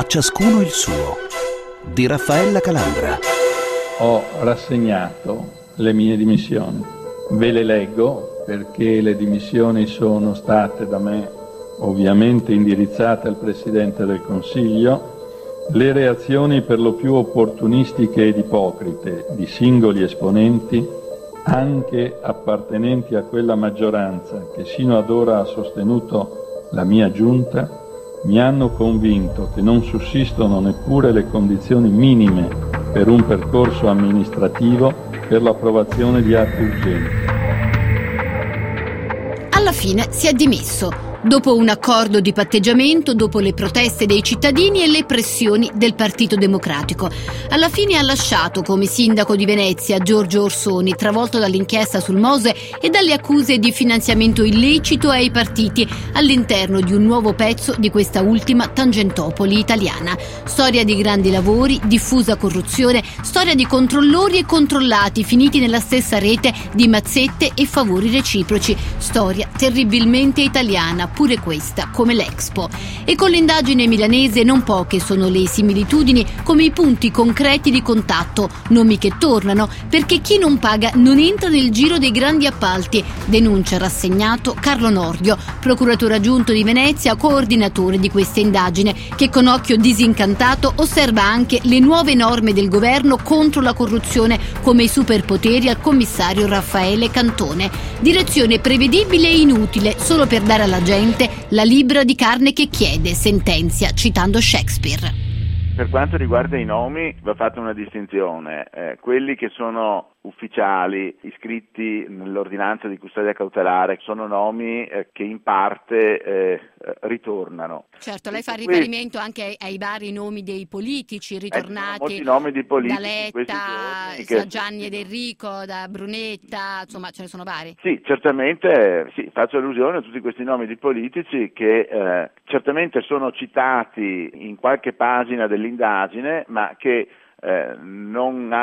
A ciascuno il suo, di Raffaella Calandra. Ho rassegnato le mie dimissioni. Ve le leggo perché le dimissioni sono state da me ovviamente indirizzate al Presidente del Consiglio. Le reazioni per lo più opportunistiche ed ipocrite di singoli esponenti, anche appartenenti a quella maggioranza che sino ad ora ha sostenuto la mia giunta, mi hanno convinto che non sussistono neppure le condizioni minime per un percorso amministrativo per l'approvazione di atti urgenti. Alla fine si è dimesso. Dopo un accordo di patteggiamento, dopo le proteste dei cittadini e le pressioni del Partito Democratico. Alla fine ha lasciato come sindaco di Venezia Giorgio Orsoni, travolto dall'inchiesta sul Mose e dalle accuse di finanziamento illecito ai partiti all'interno di un nuovo pezzo di questa ultima Tangentopoli italiana. Storia di grandi lavori, diffusa corruzione, storia di controllori e controllati finiti nella stessa rete di mazzette e favori reciproci. Storia terribilmente italiana, pure questa, come l'Expo. E con l'indagine milanese non poche sono le similitudini, come i punti concreti di contatto, nomi che tornano, perché chi non paga non entra nel giro dei grandi appalti, denuncia rassegnato Carlo Nordio, procuratore aggiunto di Venezia, coordinatore di questa indagine, che con occhio disincantato osserva anche le nuove norme del governo contro la corruzione, come i superpoteri al commissario Raffaele Cantone. Direzione prevedibile e inutile, solo per dare alla gente la libbra di carne che chiede, sentenzia citando Shakespeare. Per quanto riguarda i nomi va fatta una distinzione, quelli che sono ufficiali iscritti nell'ordinanza di custodia cautelare sono nomi che in parte ritornano. Certo, lei fa riferimento anche ai vari nomi dei politici ritornati, molti nomi di politici, da Letta, da Gianni ed Enrico, da Brunetta, insomma ce ne sono vari. Sì, certamente sì, faccio allusione a tutti questi nomi di politici che certamente sono citati in qualche pagina dell'indagine, ma che non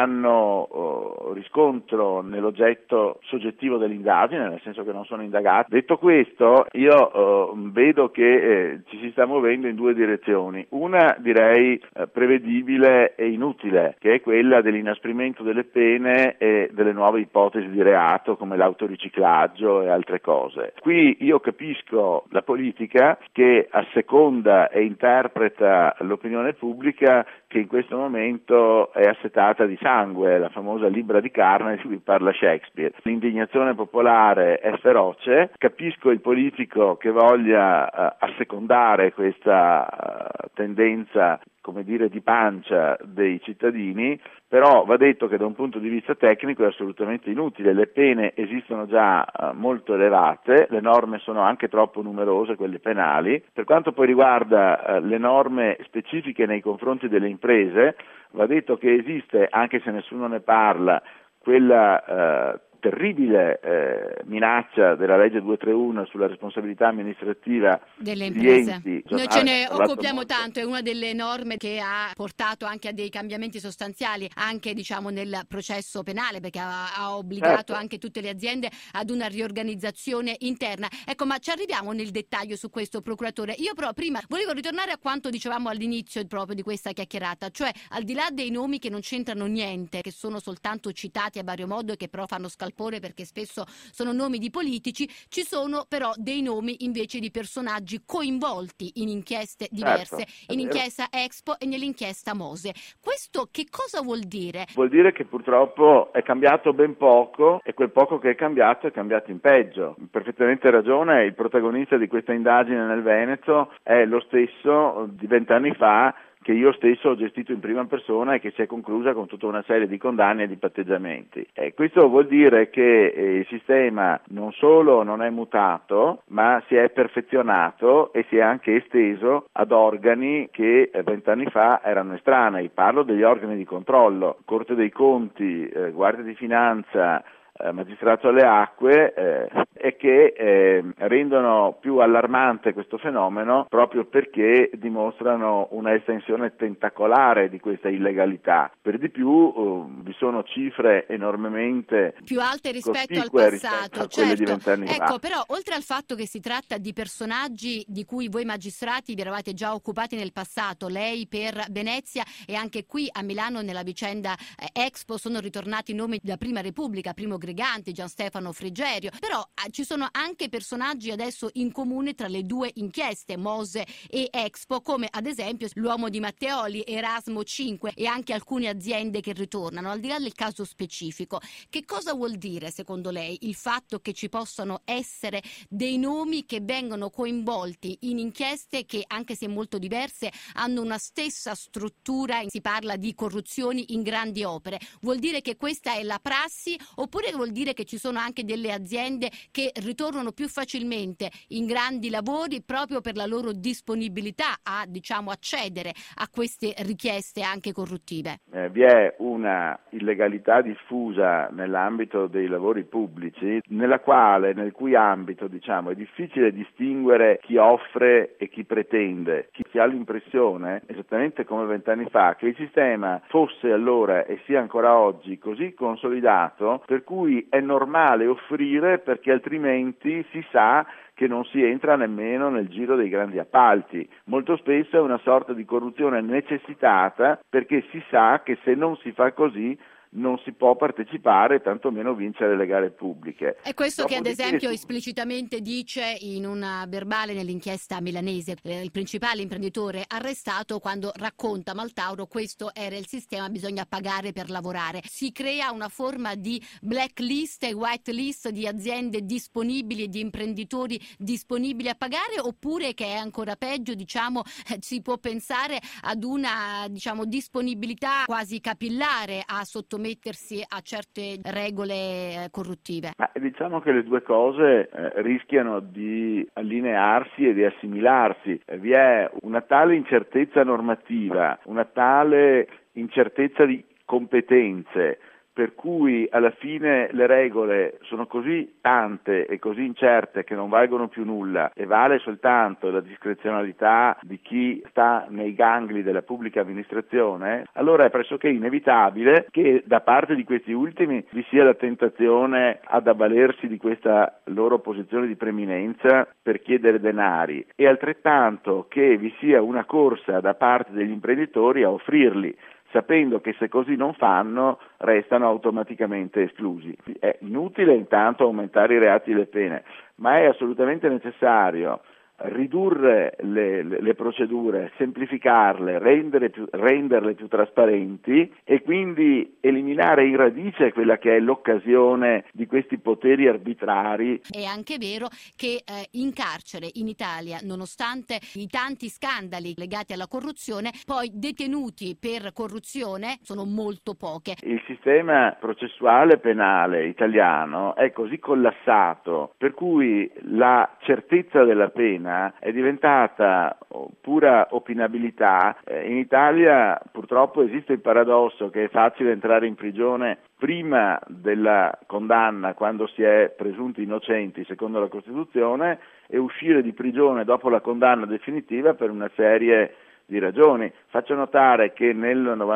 hanno riscontro nell'oggetto soggettivo dell'indagine, nel senso che non sono indagati. Detto questo, io vedo che ci si sta muovendo in due direzioni. Una direi prevedibile e inutile, che è quella dell'inasprimento delle pene e delle nuove ipotesi di reato come l'autoriciclaggio e altre cose. Qui io capisco la politica che asseconda e interpreta l'opinione pubblica che in questo momento è assetata di sangue, la famosa libbra di carne di cui parla Shakespeare. L'indignazione popolare è feroce, capisco il politico che voglia assecondare questa tendenza, come dire, di pancia dei cittadini, però va detto che da un punto di vista tecnico è assolutamente inutile. Le pene esistono già molto elevate, le norme sono anche troppo numerose, quelle penali. Per quanto poi riguarda le norme specifiche nei confronti delle imprese, va detto che esiste, anche se nessuno ne parla, quella terribile minaccia della legge 231 sulla responsabilità amministrativa delle degli imprese. enti. Noi ce ne occupiamo tanto, è una delle norme che ha portato anche a dei cambiamenti sostanziali anche nel processo penale, perché ha obbligato anche tutte le aziende ad una riorganizzazione interna. Ecco, ma ci arriviamo nel dettaglio su questo, procuratore. Io però prima volevo ritornare a quanto dicevamo all'inizio proprio di questa chiacchierata, cioè al di là dei nomi che non c'entrano niente, che sono soltanto citati a vario modo e che però fanno scalpore perché spesso sono nomi di politici, ci sono però dei nomi invece di personaggi coinvolti in inchieste diverse, in inchiesta Expo e nell'inchiesta Mose. Questo che cosa vuol dire? Vuol dire che purtroppo è cambiato ben poco e quel poco che è cambiato in peggio. Perfettamente ragione, il protagonista di questa indagine nel Veneto è lo stesso di 20 anni fa che io stesso ho gestito in prima persona e che si è conclusa con tutta una serie di condanne e di patteggiamenti. Questo vuol dire che il sistema non solo non è mutato, ma si è perfezionato e si è anche esteso ad organi che 20 anni fa erano estranei. Parlo degli organi di controllo, Corte dei Conti, Guardia di Finanza, magistrato alle acque e che rendono più allarmante questo fenomeno proprio perché dimostrano una estensione tentacolare di questa illegalità. Per di più vi sono cifre enormemente più alte rispetto al cospicue passato, rispetto a quelle di certo. 20 anni fa. Ecco, però oltre al fatto che si tratta di personaggi di cui voi magistrati vi eravate già occupati nel passato, lei per Venezia e anche qui a Milano nella vicenda Expo sono ritornati nomi della Prima Repubblica, Primo Greganti, Gian Stefano Frigerio, però ci sono anche personaggi adesso in comune tra le due inchieste, Mose e Expo, come ad esempio l'uomo di Matteoli, Erasmo 5 e anche alcune aziende che ritornano. Al di là del caso specifico, che cosa vuol dire secondo lei il fatto che ci possano essere dei nomi che vengono coinvolti in inchieste che, anche se molto diverse, hanno una stessa struttura? Si parla di corruzioni in grandi opere. Vuol dire che questa è la prassi, oppure vuol dire che ci sono anche delle aziende che ritornano più facilmente in grandi lavori proprio per la loro disponibilità a, accedere a queste richieste anche corruttive? Vi è una illegalità diffusa nell'ambito dei lavori pubblici nel cui ambito è difficile distinguere chi offre e chi pretende. Chi ha l'impressione, esattamente come 20 anni fa, che il sistema fosse allora e sia ancora oggi così consolidato per cui è normale offrire perché altrimenti si sa che non si entra nemmeno nel giro dei grandi appalti. Molto spesso è una sorta di corruzione necessitata perché si sa che se non si fa così non si può partecipare, tantomeno vincere le gare pubbliche. È questo che ad esempio esplicitamente dice in una verbale nell'inchiesta milanese il principale imprenditore arrestato, quando racconta Maltauro: questo era il sistema, bisogna pagare per lavorare. Si crea una forma di blacklist e whitelist di aziende disponibili e di imprenditori disponibili a pagare, oppure, che è ancora peggio, si può pensare ad una disponibilità quasi capillare a sottomettersi a certe regole corruttive? Diciamo che le due cose rischiano di allinearsi e di assimilarsi. Vi è una tale incertezza normativa, una tale incertezza di competenze, per cui alla fine le regole sono così tante e così incerte che non valgono più nulla e vale soltanto la discrezionalità di chi sta nei gangli della pubblica amministrazione. Allora è pressoché inevitabile che da parte di questi ultimi vi sia la tentazione ad avvalersi di questa loro posizione di preminenza per chiedere denari, e altrettanto che vi sia una corsa da parte degli imprenditori a offrirli, sapendo che se così non fanno restano automaticamente esclusi. È inutile intanto aumentare i reati e le pene, ma è assolutamente necessario ridurre le procedure, semplificarle, renderle più trasparenti e quindi eliminare in radice quella che è l'occasione di questi poteri arbitrari. È anche vero che in carcere in Italia, nonostante i tanti scandali legati alla corruzione, poi detenuti per corruzione sono molto poche. Il sistema processuale penale italiano è così collassato per cui la certezza della pena è diventata pura opinabilità. In Italia purtroppo esiste il paradosso che è facile entrare in prigione prima della condanna, quando si è presunti innocenti secondo la Costituzione, e uscire di prigione dopo la condanna definitiva per una serie di ragioni. Faccio notare che nel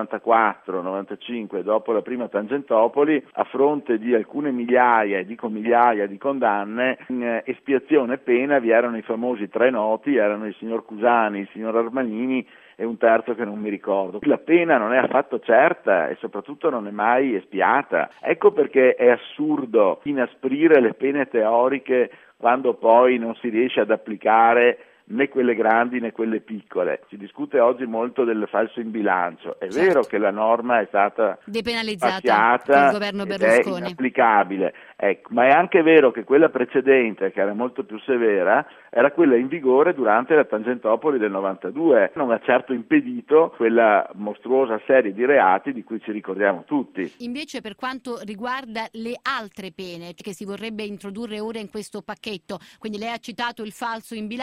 94-95, dopo la prima Tangentopoli, a fronte di alcune migliaia di condanne, in espiazione pena vi erano i famosi tre noti, erano il signor Cusani, il signor Armanini e un terzo che non mi ricordo. La pena non è affatto certa e soprattutto non è mai espiata. Ecco perché è assurdo inasprire le pene teoriche quando poi non si riesce ad applicare né quelle grandi né quelle piccole. Si discute oggi molto del falso in bilancio. È vero che la norma è stata depenalizzata dal governo Berlusconi, è inapplicabile, ma è anche vero che quella precedente, che era molto più severa, era quella in vigore durante la Tangentopoli del 92. Non ha certo impedito quella mostruosa serie di reati di cui ci ricordiamo tutti. Invece, per quanto riguarda le altre pene che si vorrebbe introdurre ora in questo pacchetto, quindi lei ha citato il falso in bilancio, ma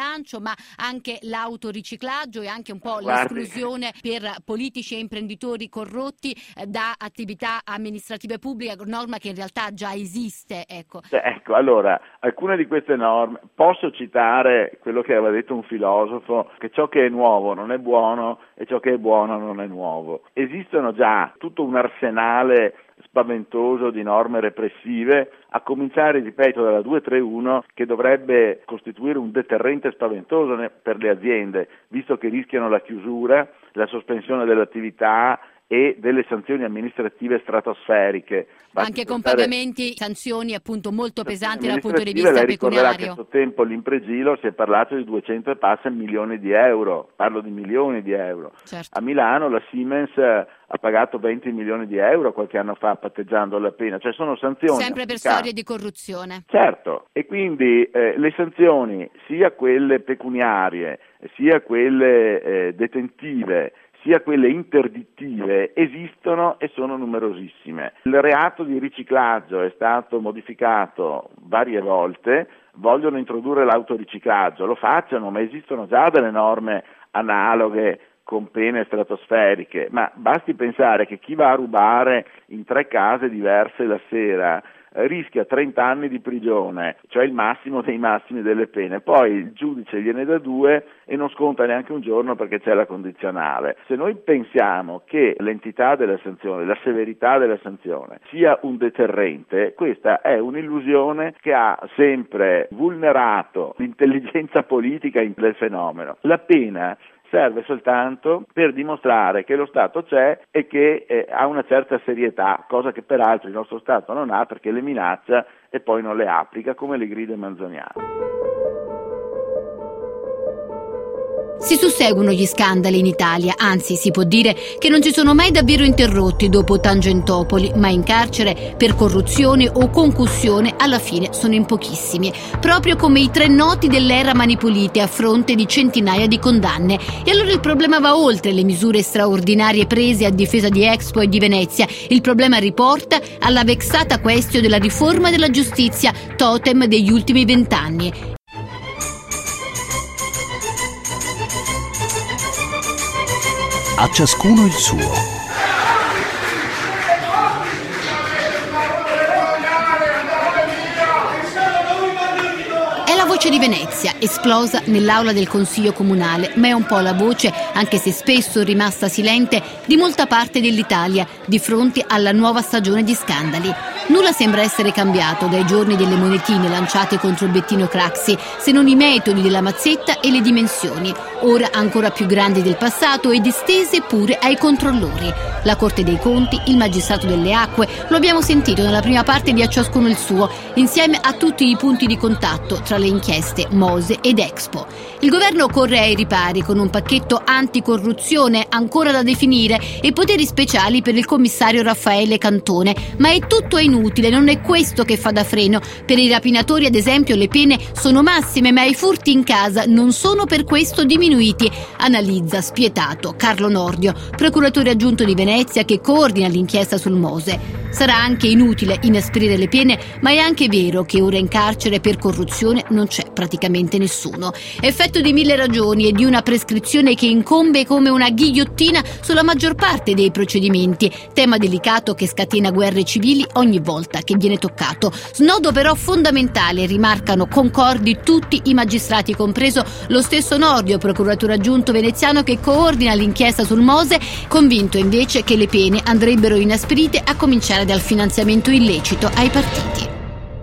ma anche l'autoriciclaggio e anche un po' l'esclusione per politici e imprenditori corrotti da attività amministrative pubbliche, norma che in realtà già esiste. Ecco, allora, alcune di queste norme, posso citare quello che aveva detto un filosofo, che ciò che è nuovo non è buono e ciò che è buono non è nuovo. Esistono già tutto un arsenale spaventoso di norme repressive, a cominciare, ripeto, dalla 231, che dovrebbe costituire un deterrente spaventoso per le aziende, visto che rischiano la chiusura, la sospensione dell'attività e delle sanzioni amministrative stratosferiche. Anche con pagamenti, sanzioni appunto molto pesanti dal punto di vista pecuniario. Lei ricorderà che a questo tempo l'Impregilo si è parlato di 200 e passa milioni di euro, parlo di milioni di euro. Certo. A Milano la Siemens ha pagato 20 milioni di euro qualche anno fa patteggiando la pena, cioè sono sanzioni sempre per storie di corruzione. Certo, e quindi le sanzioni, sia quelle pecuniarie, sia quelle detentive, sia quelle interdittive, esistono e sono numerosissime. Il reato di riciclaggio è stato modificato varie volte, vogliono introdurre l'autoriciclaggio, lo facciano, ma esistono già delle norme analoghe con pene stratosferiche, ma basti pensare che chi va a rubare in 3 case diverse la sera rischia 30 anni di prigione, cioè il massimo dei massimi delle pene, poi il giudice gliene dà 2 e non sconta neanche un giorno perché c'è la condizionale. Se noi pensiamo che l'entità della sanzione, la severità della sanzione sia un deterrente, questa è un'illusione che ha sempre vulnerato l'intelligenza politica del fenomeno. La pena serve soltanto per dimostrare che lo Stato c'è e che ha una certa serietà, cosa che peraltro il nostro Stato non ha perché le minaccia e poi non le applica, come le grida manzoniane. Si susseguono gli scandali in Italia, anzi si può dire che non si sono mai davvero interrotti dopo Tangentopoli, ma in carcere per corruzione o concussione alla fine sono in pochissimi, proprio come i 3 noti dell'era Mani Pulite a fronte di centinaia di condanne. E allora il problema va oltre le misure straordinarie prese a difesa di Expo e di Venezia, il problema riporta alla vexata questione della riforma della giustizia, totem degli ultimi 20 anni. A ciascuno il suo. È la voce di Venezia, esplosa nell'aula del Consiglio Comunale, ma è un po' la voce, anche se spesso rimasta silente, di molta parte dell'Italia di fronte alla nuova stagione di scandali. Nulla sembra essere cambiato dai giorni delle monetine lanciate contro Bettino Craxi, se non i metodi della mazzetta e le dimensioni, ora ancora più grandi del passato ed estese pure ai controllori. La Corte dei Conti, il Magistrato delle Acque, lo abbiamo sentito nella prima parte di A ciascuno il suo, insieme a tutti i punti di contatto tra le inchieste Mose ed Expo. Il governo corre ai ripari con un pacchetto anticorruzione ancora da definire e poteri speciali per il commissario Raffaele Cantone, ma è tutto inutile, non è questo che fa da freno. Per i rapinatori, ad esempio, le pene sono massime, ma i furti in casa non sono per questo diminuiti, analizza spietato Carlo Nordio, procuratore aggiunto di Venezia che coordina l'inchiesta sul Mose. Sarà anche inutile inasprire le pene, ma è anche vero che ora in carcere per corruzione non c'è praticamente nessuno. Effetto di 1000 ragioni e di una prescrizione che incombe come una ghigliottina sulla maggior parte dei procedimenti, tema delicato che scatena guerre civili ogni volta che viene toccato. Snodo però fondamentale, rimarcano concordi tutti i magistrati, compreso lo stesso Nordio, procuratore aggiunto veneziano che coordina l'inchiesta sul Mose, convinto invece che le pene andrebbero inasprite a cominciare dal finanziamento illecito ai partiti.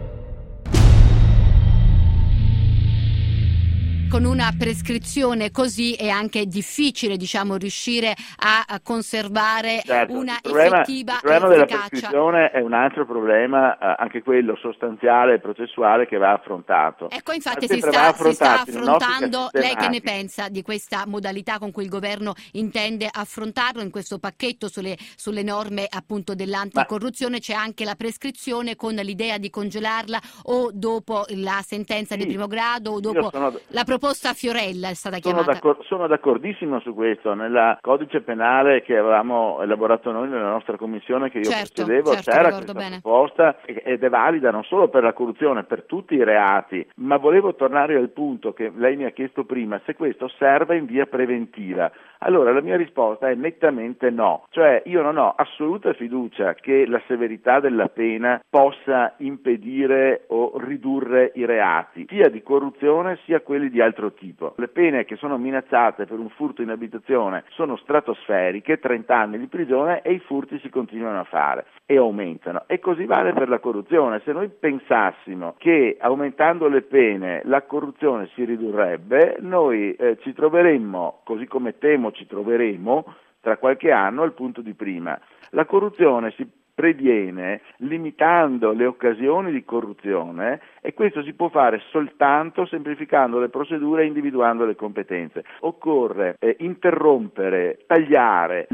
Con una prescrizione così è anche difficile, riuscire a conservare una effettiva efficacia. Il problema della prescrizione è un altro problema, anche quello sostanziale e processuale, che va affrontato. Ecco, infatti si sta affrontando. Lei che ne pensa di questa modalità con cui il governo intende affrontarlo in questo pacchetto sulle norme appunto dell'anticorruzione? C'è anche la prescrizione con l'idea di congelarla o dopo la sentenza di primo grado o dopo la proposta risposta a Fiorella è stata chiamata. Sono d'accordissimo su questo. Nel codice penale che avevamo elaborato noi nella nostra commissione che io presiedevo c'era questa proposta ed è valida non solo per la corruzione, per tutti i reati, ma volevo tornare al punto che lei mi ha chiesto prima, se questo serve in via preventiva. Allora la mia risposta è nettamente no, cioè io non ho assoluta fiducia che la severità della pena possa impedire o ridurre i reati, sia di corruzione sia quelli di altro tipo. Le pene che sono minacciate per un furto in abitazione sono stratosferiche, 30 anni di prigione, e i furti si continuano a fare e aumentano, e così vale per la corruzione. Se noi pensassimo che aumentando le pene la corruzione si ridurrebbe, noi ci troveremmo, così come temo ci troveremo tra qualche anno, al punto di prima. La corruzione si previene limitando le occasioni di corruzione, e questo si può fare soltanto semplificando le procedure e individuando le competenze. Occorre interrompere, tagliare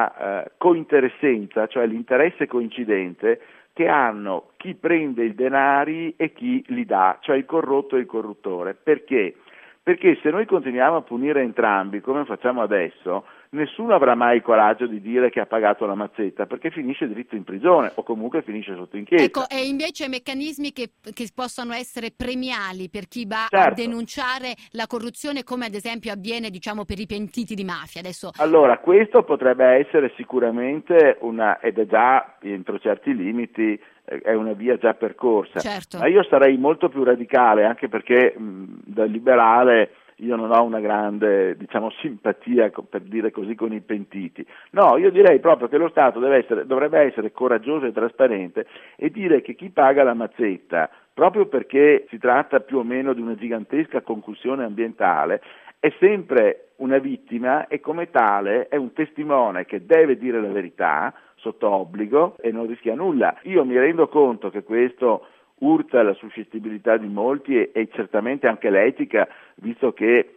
la cointeressenza, cioè l'interesse coincidente che hanno chi prende i denari e chi li dà, cioè il corrotto e il corruttore. Perché? Perché se noi continuiamo a punire entrambi, come facciamo adesso, nessuno avrà mai il coraggio di dire che ha pagato la mazzetta, perché finisce dritto in prigione o comunque finisce sotto inchiesta. Ecco, e invece meccanismi che possono essere premiali per chi va a denunciare la corruzione, come ad esempio avviene, diciamo, per i pentiti di mafia. Adesso... Allora, questo potrebbe essere sicuramente ed è già entro certi limiti, è una via già percorsa. Certo. Ma io sarei molto più radicale, anche perché da liberale io non ho una grande, simpatia, per dire così, con i pentiti. No, io direi proprio che lo Stato dovrebbe essere coraggioso e trasparente e dire che chi paga la mazzetta, proprio perché si tratta più o meno di una gigantesca concussione ambientale, è sempre una vittima e come tale è un testimone che deve dire la verità sotto obbligo e non rischia nulla. Io mi rendo conto che questo urta la suscettibilità di molti e certamente anche l'etica, visto che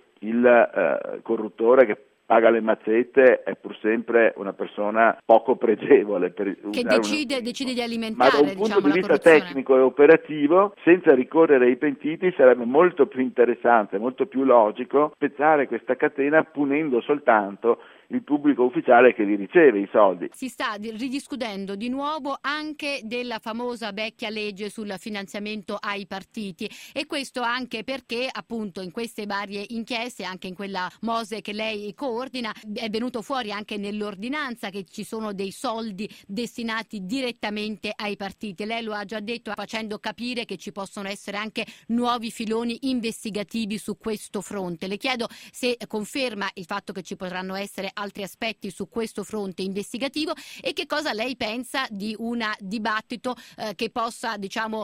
il corruttore che paga le mazzette è pur sempre una persona poco pregevole, che decide di alimentare, ma da un punto di vista tecnico e operativo, senza ricorrere ai pentiti, sarebbe molto più interessante, molto più logico spezzare questa catena punendo soltanto il pubblico ufficiale che li riceve i soldi. Si sta ridiscutendo di nuovo anche della famosa vecchia legge sul finanziamento ai partiti, e questo anche perché appunto in queste varie inchieste, anche in quella Mose che lei coordina, è venuto fuori anche nell'ordinanza che ci sono dei soldi destinati direttamente ai partiti. Lei lo ha già detto, facendo capire che ci possono essere anche nuovi filoni investigativi su questo fronte. Le chiedo se conferma il fatto che ci potranno essere altri aspetti su questo fronte investigativo e che cosa lei pensa di un dibattito che possa,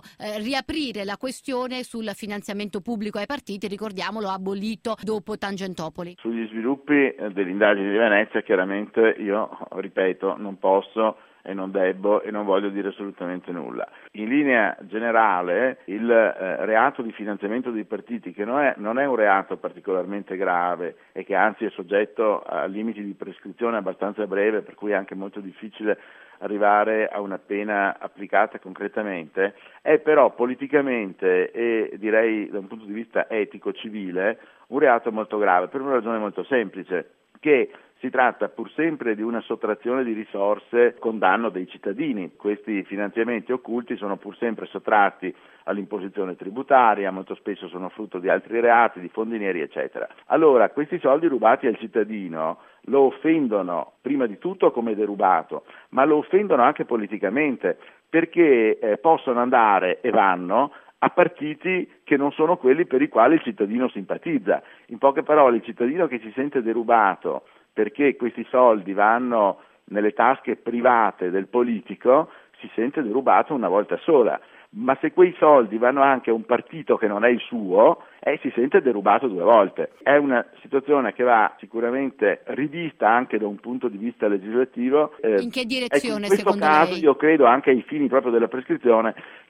riaprire la questione sul finanziamento pubblico ai partiti, ricordiamolo, abolito dopo Tangentopoli. Sugli sviluppi dell'indagine di Venezia, chiaramente io, ripeto, non posso e non debbo e non voglio dire assolutamente nulla. In linea generale il reato di finanziamento dei partiti, che non è un reato particolarmente grave e che anzi è soggetto a limiti di prescrizione abbastanza breve, per cui è anche molto difficile arrivare a una pena applicata concretamente, è però politicamente e direi da un punto di vista etico-civile un reato molto grave, per una ragione molto semplice, che si tratta pur sempre di una sottrazione di risorse con danno dei cittadini. Questi finanziamenti occulti sono pur sempre sottratti all'imposizione tributaria, molto spesso sono frutto di altri reati, di fondi neri, eccetera. Allora, questi soldi rubati al cittadino lo offendono prima di tutto come derubato, ma lo offendono anche politicamente, perché possono andare e vanno a partiti che non sono quelli per i quali il cittadino simpatizza. In poche parole, il cittadino che si sente derubato perché questi soldi vanno nelle tasche private del politico si sente derubato una volta sola, ma se quei soldi vanno anche a un partito che non è il suo, si sente derubato due volte. È una situazione che va sicuramente rivista anche da un punto di vista legislativo. In che direzione, in questo secondo caso lei? io credo, anche ai fini proprio della prescrizione,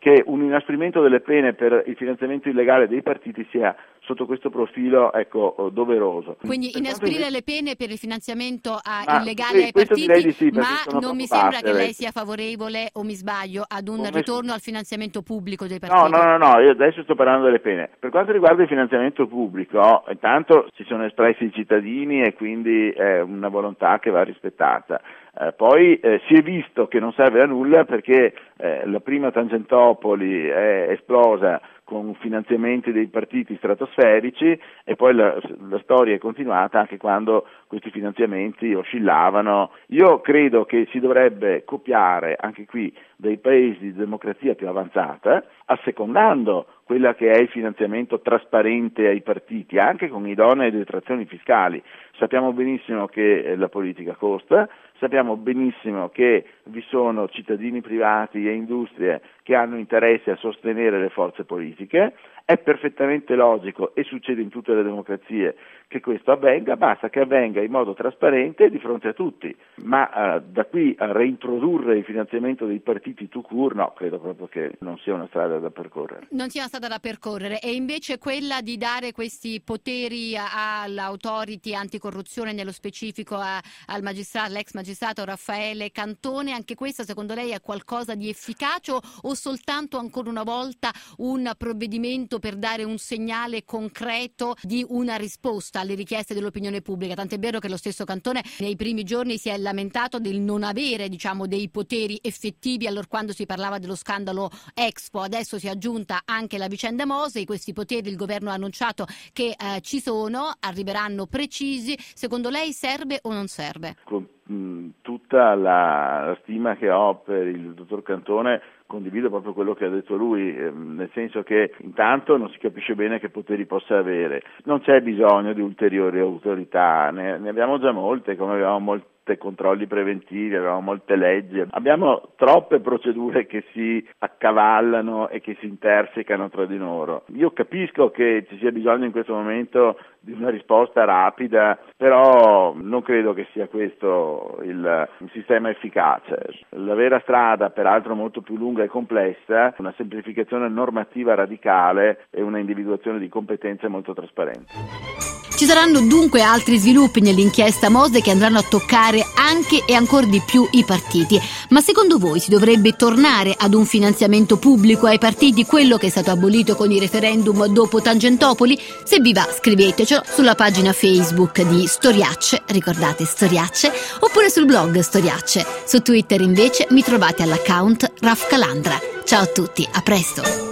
che un inasprimento delle pene per il finanziamento illegale dei partiti sia sotto questo profilo doveroso. Quindi inasprire le pene per il finanziamento illegale ai questo direi di partiti, sì, ma non mi sembra che lei sia favorevole, o mi sbaglio, ad un ritorno al finanziamento pubblico dei partiti. No, io adesso sto parlando delle pene. Per quanto riguarda il finanziamento pubblico, intanto si sono espressi i cittadini e quindi è una volontà che va rispettata. Poi si è visto che non serve a nulla perché la prima Tangentopoli è esplosa con finanziamenti dei partiti stratosferici e poi la storia è continuata anche quando questi finanziamenti oscillavano. Io credo che si dovrebbe copiare anche qui dai paesi di democrazia più avanzata, assecondando quella che è il finanziamento trasparente ai partiti, anche con idonee detrazioni fiscali. Sappiamo benissimo che la politica costa, sappiamo benissimo che vi sono cittadini privati e industrie che hanno interesse a sostenere le forze politiche, è perfettamente logico e succede in tutte le democrazie che questo avvenga, basta che avvenga in modo trasparente di fronte a tutti, ma da qui a reintrodurre il finanziamento dei partiti tout court, no, credo proprio che non sia una strada da percorrere. Non sia una strada da percorrere, e invece quella di dare questi poteri all'autority anticorruzione, nello specifico all'ex magistrato Raffaele Cantone, anche questa secondo lei è qualcosa di efficace o soltanto ancora una volta un provvedimento per dare un segnale concreto di una risposta alle richieste dell'opinione pubblica? Tant'è vero che lo stesso Cantone nei primi giorni si è lamentato del non avere, dei poteri effettivi allorquando si parlava dello scandalo Expo. Adesso si è aggiunta anche la vicenda Mosè. Questi poteri il governo ha annunciato che ci sono, arriveranno precisi. Secondo lei serve o non serve? Con tutta la stima che ho per il dottor Cantone, condivido proprio quello che ha detto lui, nel senso che intanto non si capisce bene che poteri possa avere, non c'è bisogno di ulteriori autorità, ne abbiamo già molte, come avevamo molti controlli preventivi, avevamo molte leggi, abbiamo troppe procedure che si accavallano e che si intersecano tra di loro. Io capisco che ci sia bisogno in questo momento di una risposta rapida, però non credo che sia questo il sistema efficace. La vera strada, peraltro molto più lunga e complessa, una semplificazione normativa radicale e una individuazione di competenze molto trasparenti. Ci saranno dunque altri sviluppi nell'inchiesta Mosè che andranno a toccare anche e ancor di più i partiti. Ma secondo voi si dovrebbe tornare ad un finanziamento pubblico ai partiti, quello che è stato abolito con i referendum dopo Tangentopoli? Se vi va, scrivetecelo sulla pagina Facebook di Storiacce, ricordate Storiacce, oppure sul blog Storiacce. Su Twitter invece mi trovate all'account Raf Calandra. Ciao a tutti, a presto!